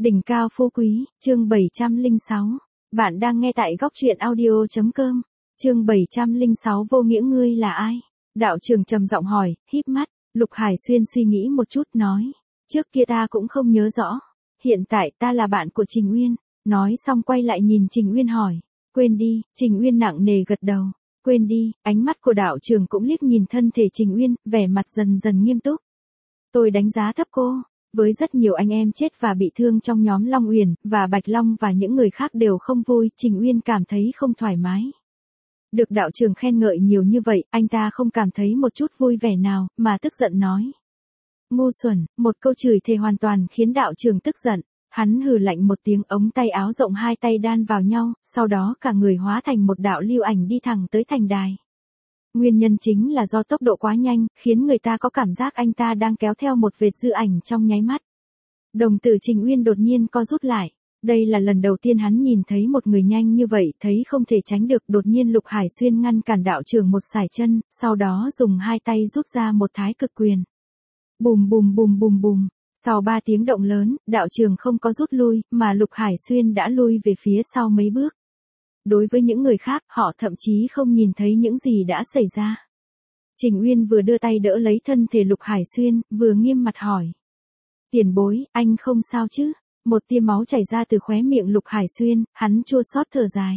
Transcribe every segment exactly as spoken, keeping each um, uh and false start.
Đỉnh cao phú quý, chương bảy trăm lẻ sáu. Bạn đang nghe tại góc truyện audio chấm com. Chương bảy trăm lẻ sáu vô nghĩa ngươi là ai? Đạo trưởng trầm giọng hỏi, híp mắt. Lục Hải Xuyên suy nghĩ một chút nói. Trước kia ta cũng không nhớ rõ. Hiện tại ta là bạn của Trình Uyên. Nói xong quay lại nhìn Trình Uyên hỏi. Quên đi, Trình Uyên nặng nề gật đầu. Quên đi, ánh mắt của đạo trưởng cũng liếc nhìn thân thể Trình Uyên, vẻ mặt dần dần nghiêm túc. Tôi đánh giá thấp cô. Với rất nhiều anh em chết và bị thương trong nhóm Long Uyển, và Bạch Long và những người khác đều không vui, Trình Uyên cảm thấy không thoải mái. Được đạo trưởng khen ngợi nhiều như vậy, anh ta không cảm thấy một chút vui vẻ nào, mà tức giận nói. Ngu xuẩn, một câu chửi thề hoàn toàn khiến đạo trưởng tức giận. Hắn hừ lạnh một tiếng, ống tay áo rộng hai tay đan vào nhau, sau đó cả người hóa thành một đạo lưu ảnh đi thẳng tới thành đài. Nguyên nhân chính là do tốc độ quá nhanh, khiến người ta có cảm giác anh ta đang kéo theo một vệt dư ảnh trong nháy mắt. Đồng tử Trình Uyên đột nhiên co rút lại. Đây là lần đầu tiên hắn nhìn thấy một người nhanh như vậy, thấy không thể tránh được, đột nhiên Lục Hải Xuyên ngăn cản đạo trưởng một sải chân, sau đó dùng hai tay rút ra một thái cực quyền. Bùm bùm bùm bùm bùm. Sau ba tiếng động lớn, đạo trưởng không có rút lui, mà Lục Hải Xuyên đã lui về phía sau mấy bước. Đối với những người khác, họ thậm chí không nhìn thấy những gì đã xảy ra. Trình Uyên vừa đưa tay đỡ lấy thân thể Lục Hải Xuyên, vừa nghiêm mặt hỏi. Tiền bối, anh không sao chứ? Một tia máu chảy ra từ khóe miệng Lục Hải Xuyên, hắn chua xót thở dài.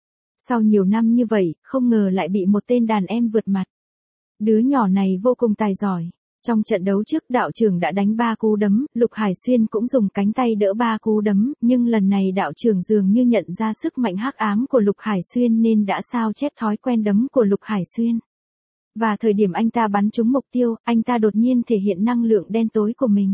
Sau nhiều năm như vậy, không ngờ lại bị một tên đàn em vượt mặt. Đứa nhỏ này vô cùng tài giỏi. Trong trận đấu trước đạo trưởng đã đánh ba cú đấm, Lục Hải Xuyên cũng dùng cánh tay đỡ ba cú đấm, nhưng lần này đạo trưởng dường như nhận ra sức mạnh hắc ám của Lục Hải Xuyên nên đã sao chép thói quen đấm của Lục Hải Xuyên. Và thời điểm anh ta bắn trúng mục tiêu, anh ta đột nhiên thể hiện năng lượng đen tối của mình.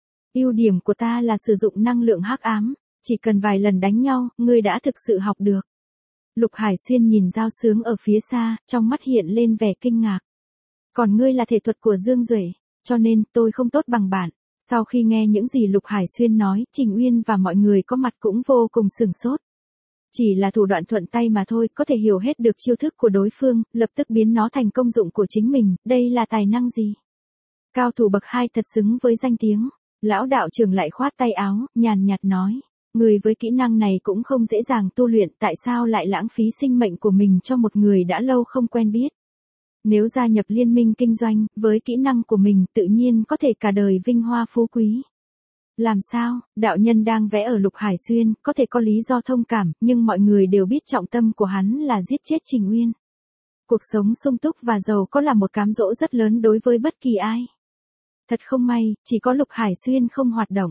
Ưu điểm của ta là sử dụng năng lượng hắc ám, chỉ cần vài lần đánh nhau, ngươi đã thực sự học được. Lục Hải Xuyên nhìn Giao Sướng ở phía xa, trong mắt hiện lên vẻ kinh ngạc. Còn ngươi là thể thuật của Dương Duệ, cho nên tôi không tốt bằng bạn. Sau khi nghe những gì Lục Hải Xuyên nói, Trình Uyên và mọi người có mặt cũng vô cùng sửng sốt. Chỉ là thủ đoạn thuận tay mà thôi, có thể hiểu hết được chiêu thức của đối phương, lập tức biến nó thành công dụng của chính mình, đây là tài năng gì? Cao thủ bậc hai thật xứng với danh tiếng. Lão đạo trưởng lại khoát tay áo, nhàn nhạt nói. Người với kỹ năng này cũng không dễ dàng tu luyện, tại sao lại lãng phí sinh mệnh của mình cho một người đã lâu không quen biết? Nếu gia nhập liên minh kinh doanh, với kỹ năng của mình tự nhiên có thể cả đời vinh hoa phú quý. Làm sao, đạo nhân đang vẽ ở Lục Hải Xuyên, có thể có lý do thông cảm, nhưng mọi người đều biết trọng tâm của hắn là giết chết Trình Uyên. Cuộc sống sung túc và giàu có là một cám dỗ rất lớn đối với bất kỳ ai. Thật không may, chỉ có Lục Hải Xuyên không hoạt động.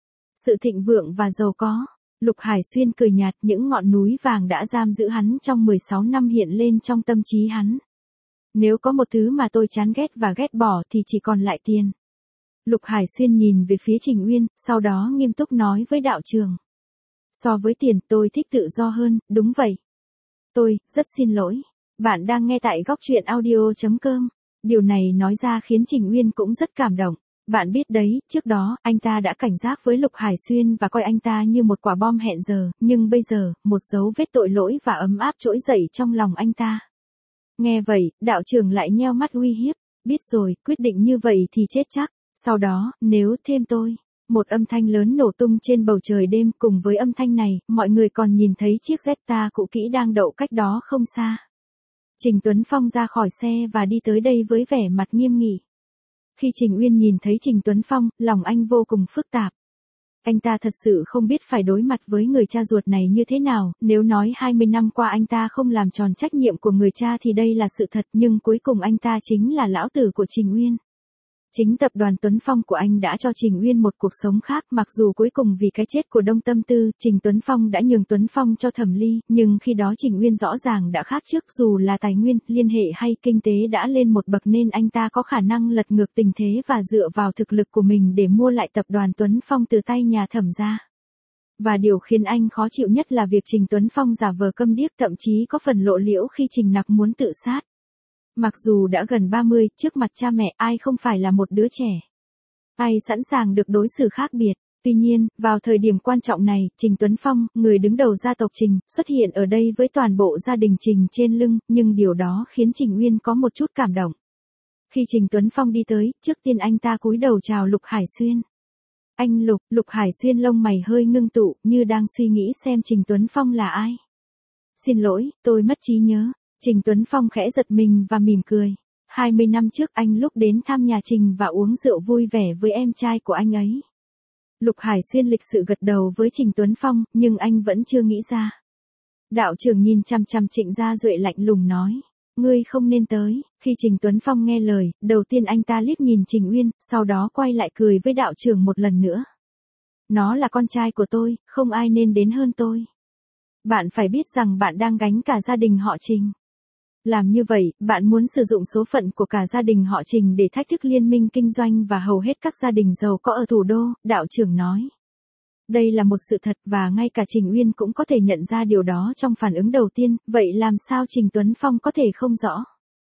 Sự thịnh vượng và giàu có. Lục Hải Xuyên cười nhạt, những ngọn núi vàng đã giam giữ hắn trong mười sáu năm hiện lên trong tâm trí hắn. Nếu có một thứ mà tôi chán ghét và ghét bỏ thì chỉ còn lại tiền. Lục Hải Xuyên nhìn về phía Trình Uyên, sau đó nghiêm túc nói với đạo trưởng. So với tiền, tôi thích tự do hơn, đúng vậy. Tôi, rất xin lỗi. Bạn đang nghe tại góc truyện audio chấm com. Điều này nói ra khiến Trình Uyên cũng rất cảm động. Bạn biết đấy, trước đó, anh ta đã cảnh giác với Lục Hải Xuyên và coi anh ta như một quả bom hẹn giờ, nhưng bây giờ, một dấu vết tội lỗi và ấm áp trỗi dậy trong lòng anh ta. Nghe vậy, đạo trưởng lại nheo mắt uy hiếp. Biết rồi, quyết định như vậy thì chết chắc. Sau đó, nếu thêm tôi. Một âm thanh lớn nổ tung trên bầu trời đêm, cùng với âm thanh này, mọi người còn nhìn thấy chiếc Zeta cũ kỹ đang đậu cách đó không xa. Trình Tuấn Phong ra khỏi xe và đi tới đây với vẻ mặt nghiêm nghị. Khi Trình Uyên nhìn thấy Trình Tuấn Phong, lòng anh vô cùng phức tạp. Anh ta thật sự không biết phải đối mặt với người cha ruột này như thế nào, nếu nói hai mươi năm qua anh ta không làm tròn trách nhiệm của người cha thì đây là sự thật, nhưng cuối cùng anh ta chính là lão tử của Trình Uyên. Chính tập đoàn Tuấn Phong của anh đã cho Trình Uyên một cuộc sống khác, mặc dù cuối cùng vì cái chết của Đông Tâm Tư, Trình Tuấn Phong đã nhường Tuấn Phong cho Thẩm Ly, nhưng khi đó Trình Uyên rõ ràng đã khác trước, dù là tài nguyên, liên hệ hay kinh tế đã lên một bậc nên anh ta có khả năng lật ngược tình thế và dựa vào thực lực của mình để mua lại tập đoàn Tuấn Phong từ tay nhà Thẩm gia. Và điều khiến anh khó chịu nhất là việc Trình Tuấn Phong giả vờ câm điếc, thậm chí có phần lộ liễu khi Trình Nặc muốn tự sát. Mặc dù đã gần ba mươi, trước mặt cha mẹ ai không phải là một đứa trẻ. Ai sẵn sàng được đối xử khác biệt. Tuy nhiên, vào thời điểm quan trọng này, Trình Tuấn Phong, người đứng đầu gia tộc Trình, xuất hiện ở đây với toàn bộ gia đình Trình trên lưng, nhưng điều đó khiến Trình Uyên có một chút cảm động. Khi Trình Tuấn Phong đi tới, trước tiên anh ta cúi đầu chào Lục Hải Xuyên. Anh Lục, Lục Hải Xuyên lông mày hơi ngưng tụ, như đang suy nghĩ xem Trình Tuấn Phong là ai. Xin lỗi, tôi mất trí nhớ. Trình Tuấn Phong khẽ giật mình và mỉm cười. hai mươi năm trước anh lúc đến thăm nhà Trình và uống rượu vui vẻ với em trai của anh ấy. Lục Hải Xuyên lịch sự gật đầu với Trình Tuấn Phong, nhưng anh vẫn chưa nghĩ ra. Đạo trưởng nhìn chằm chằm Trịnh Gia Duệ lạnh lùng nói. Ngươi không nên tới. Khi Trình Tuấn Phong nghe lời, đầu tiên anh ta liếc nhìn Trình Uyên, sau đó quay lại cười với đạo trưởng một lần nữa. Nó là con trai của tôi, không ai nên đến hơn tôi. Bạn phải biết rằng bạn đang gánh cả gia đình họ Trình. Làm như vậy, bạn muốn sử dụng số phận của cả gia đình họ Trình để thách thức liên minh kinh doanh và hầu hết các gia đình giàu có ở thủ đô, đạo trưởng nói. Đây là một sự thật và ngay cả Trình Uyên cũng có thể nhận ra điều đó trong phản ứng đầu tiên, vậy làm sao Trình Tuấn Phong có thể không rõ?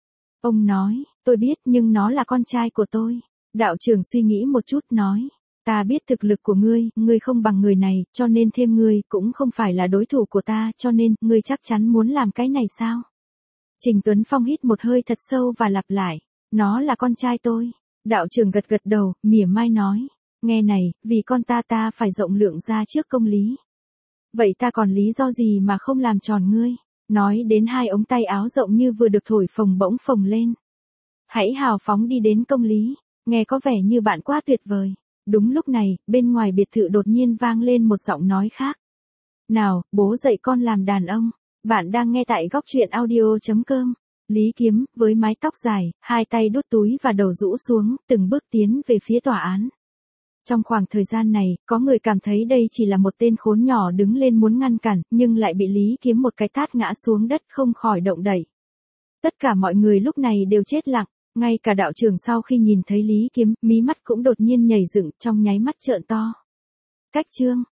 Ông nói, tôi biết nhưng nó là con trai của tôi. Đạo trưởng suy nghĩ một chút nói, ta biết thực lực của ngươi, ngươi không bằng người này, cho nên thêm ngươi cũng không phải là đối thủ của ta, cho nên, ngươi chắc chắn muốn làm cái này sao? Trình Tuấn Phong hít một hơi thật sâu và lặp lại, nó là con trai tôi. Đạo trưởng gật gật đầu, mỉa mai nói, nghe này, vì con ta ta phải rộng lượng ra trước công lý. Vậy ta còn lý do gì mà không làm tròn ngươi? Nói đến hai ống tay áo rộng như vừa được thổi phồng bỗng phồng lên. Hãy hào phóng đi đến công lý, nghe có vẻ như bạn quá tuyệt vời. Đúng lúc này, bên ngoài biệt thự đột nhiên vang lên một giọng nói khác. Nào, bố dạy con làm đàn ông. Bạn đang nghe tại góc truyện audio chấm com. Lý Kiếm, với mái tóc dài, hai tay đút túi và đầu rũ xuống, từng bước tiến về phía tòa án. Trong khoảng thời gian này, có người cảm thấy đây chỉ là một tên khốn nhỏ đứng lên muốn ngăn cản, nhưng lại bị Lý Kiếm một cái tát ngã xuống đất không khỏi động đậy. Tất cả mọi người lúc này đều chết lặng, ngay cả đạo trưởng sau khi nhìn thấy Lý Kiếm, mí mắt cũng đột nhiên nhảy dựng trong nháy mắt trợn to. Cách chương